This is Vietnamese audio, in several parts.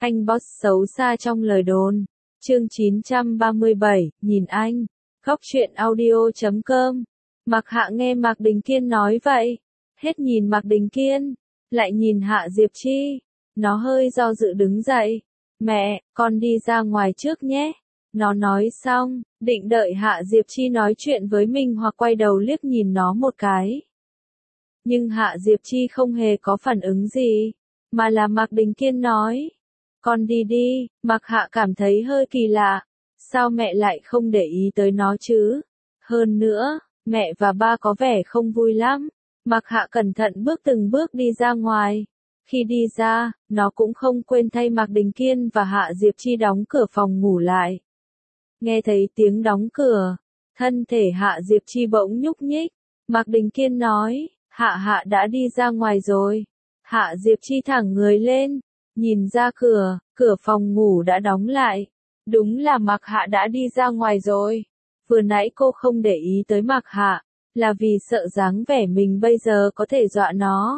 Anh boss xấu xa trong lời đồn. Chương 937, nhìn anh. Góc truyện audio.com. Mạc Hạ nghe Mạc Đình Kiên nói vậy. Hết nhìn Mạc Đình Kiên. Lại nhìn Hạ Diệp Chi. Nó hơi do dự đứng dậy. Mẹ, con đi ra ngoài trước nhé. Nó nói xong, định đợi Hạ Diệp Chi nói chuyện với mình hoặc quay đầu liếc nhìn nó một cái. Nhưng Hạ Diệp Chi không hề có phản ứng gì, mà là Mạc Đình Kiên nói. Con đi đi. Mạc Hạ cảm thấy hơi kỳ lạ. Sao mẹ lại không để ý tới nó chứ? Hơn nữa, mẹ và ba có vẻ không vui lắm. Mạc Hạ cẩn thận bước từng bước đi ra ngoài. Khi đi ra, nó cũng không quên thay Mạc Đình Kiên và Hạ Diệp Chi đóng cửa phòng ngủ lại. Nghe thấy tiếng đóng cửa, thân thể Hạ Diệp Chi bỗng nhúc nhích. Mạc Đình Kiên nói, Hạ đã đi ra ngoài rồi. Hạ Diệp Chi thẳng người lên, nhìn ra cửa, cửa phòng ngủ đã đóng lại. Đúng là Mạc Hạ đã đi ra ngoài rồi. Vừa nãy cô không để ý tới Mạc Hạ, là vì sợ dáng vẻ mình bây giờ có thể dọa nó.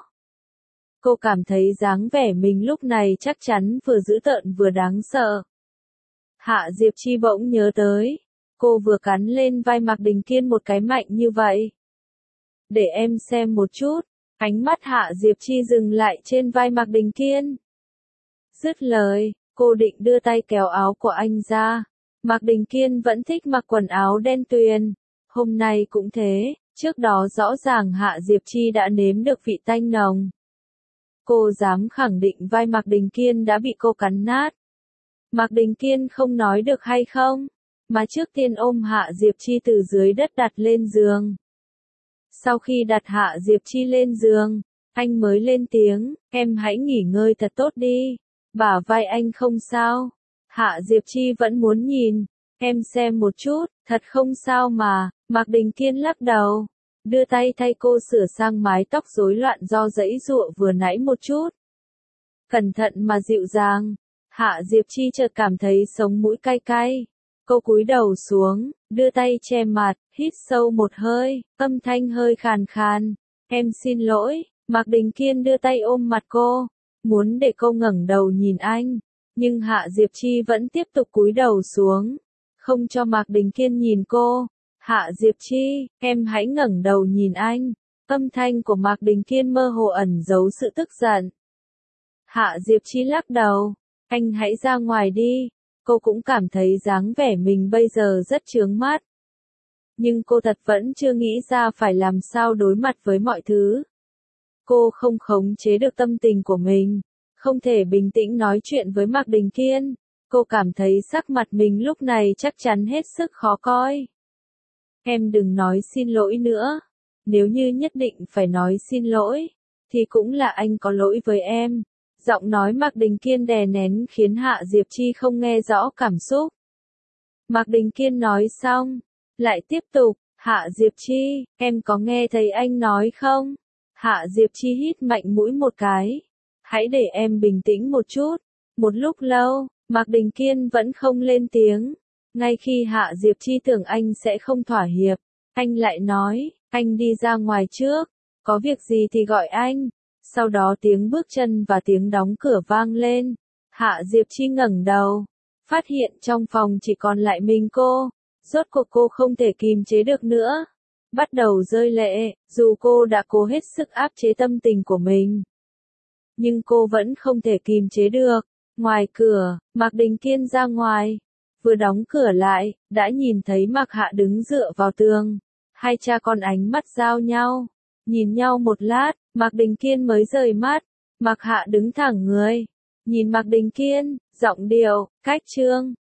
Cô cảm thấy dáng vẻ mình lúc này chắc chắn vừa dữ tợn vừa đáng sợ. Hạ Diệp Chi bỗng nhớ tới, cô vừa cắn lên vai Mạc Đình Kiên một cái mạnh như vậy. Để em xem một chút. Ánh mắt Hạ Diệp Chi dừng lại trên vai Mạc Đình Kiên. Dứt lời, cô định đưa tay kéo áo của anh ra. Mạc Đình Kiên vẫn thích mặc quần áo đen tuyền. Hôm nay cũng thế, trước đó rõ ràng Hạ Diệp Chi đã nếm được vị tanh nồng. Cô dám khẳng định vai Mạc Đình Kiên đã bị cô cắn nát. Mạc Đình Kiên không nói được hay không, mà trước tiên ôm Hạ Diệp Chi từ dưới đất đặt lên giường. Sau khi đặt Hạ Diệp Chi lên giường, anh mới lên tiếng, em hãy nghỉ ngơi thật tốt đi. Bả vai anh không sao. Hạ Diệp Chi vẫn muốn nhìn. Em xem một chút, thật không sao mà. Mạc Đình Kiên lắc đầu, đưa tay thay cô sửa sang mái tóc rối loạn do giãy giụa vừa nãy một chút. Cẩn thận mà dịu dàng. Hạ Diệp Chi chợt cảm thấy sống mũi cay cay. Cô cúi đầu xuống, đưa tay che mặt, hít sâu một hơi, âm thanh hơi khàn khàn. Em xin lỗi. Mạc Đình Kiên đưa tay ôm mặt cô, muốn để cô ngẩng đầu nhìn anh. Nhưng Hạ Diệp Chi vẫn tiếp tục cúi đầu xuống, không cho Mạc Đình Kiên nhìn cô. Hạ Diệp Chi, em hãy ngẩng đầu nhìn anh. Âm thanh của Mạc Đình Kiên mơ hồ ẩn giấu sự tức giận. Hạ Diệp Chi lắc đầu, anh hãy ra ngoài đi. Cô cũng cảm thấy dáng vẻ mình bây giờ rất chướng mắt. Nhưng cô thật vẫn chưa nghĩ ra phải làm sao đối mặt với mọi thứ. Cô không khống chế được tâm tình của mình, không thể bình tĩnh nói chuyện với Mạc Đình Kiên. Cô cảm thấy sắc mặt mình lúc này chắc chắn hết sức khó coi. Em đừng nói xin lỗi nữa. Nếu như nhất định phải nói xin lỗi, thì cũng là anh có lỗi với em. Giọng nói Mạc Đình Kiên đè nén khiến Hạ Diệp Chi không nghe rõ cảm xúc. Mạc Đình Kiên nói xong, lại tiếp tục, Hạ Diệp Chi, em có nghe thấy anh nói không? Hạ Diệp Chi hít mạnh mũi một cái. Hãy để em bình tĩnh một chút. Một lúc lâu, Mạc Đình Kiên vẫn không lên tiếng. Ngay khi Hạ Diệp Chi tưởng anh sẽ không thỏa hiệp, anh lại nói, anh đi ra ngoài trước. Có việc gì thì gọi anh. Sau đó tiếng bước chân và tiếng đóng cửa vang lên. Hạ Diệp Chi ngẩng đầu, phát hiện trong phòng chỉ còn lại mình cô. Rốt cuộc cô không thể kìm chế được nữa, bắt đầu rơi lệ. Dù cô đã cố hết sức áp chế tâm tình của mình, nhưng cô vẫn không thể kìm chế được. Ngoài cửa, Mạc Đình Kiên ra ngoài, vừa đóng cửa lại, đã nhìn thấy Mạc Hạ đứng dựa vào tường. Hai cha con ánh mắt giao nhau, nhìn nhau một lát, Mạc Đình Kiên mới rời mắt. Mạc Hạ đứng thẳng người, nhìn Mạc Đình Kiên, giọng điệu, cách trương,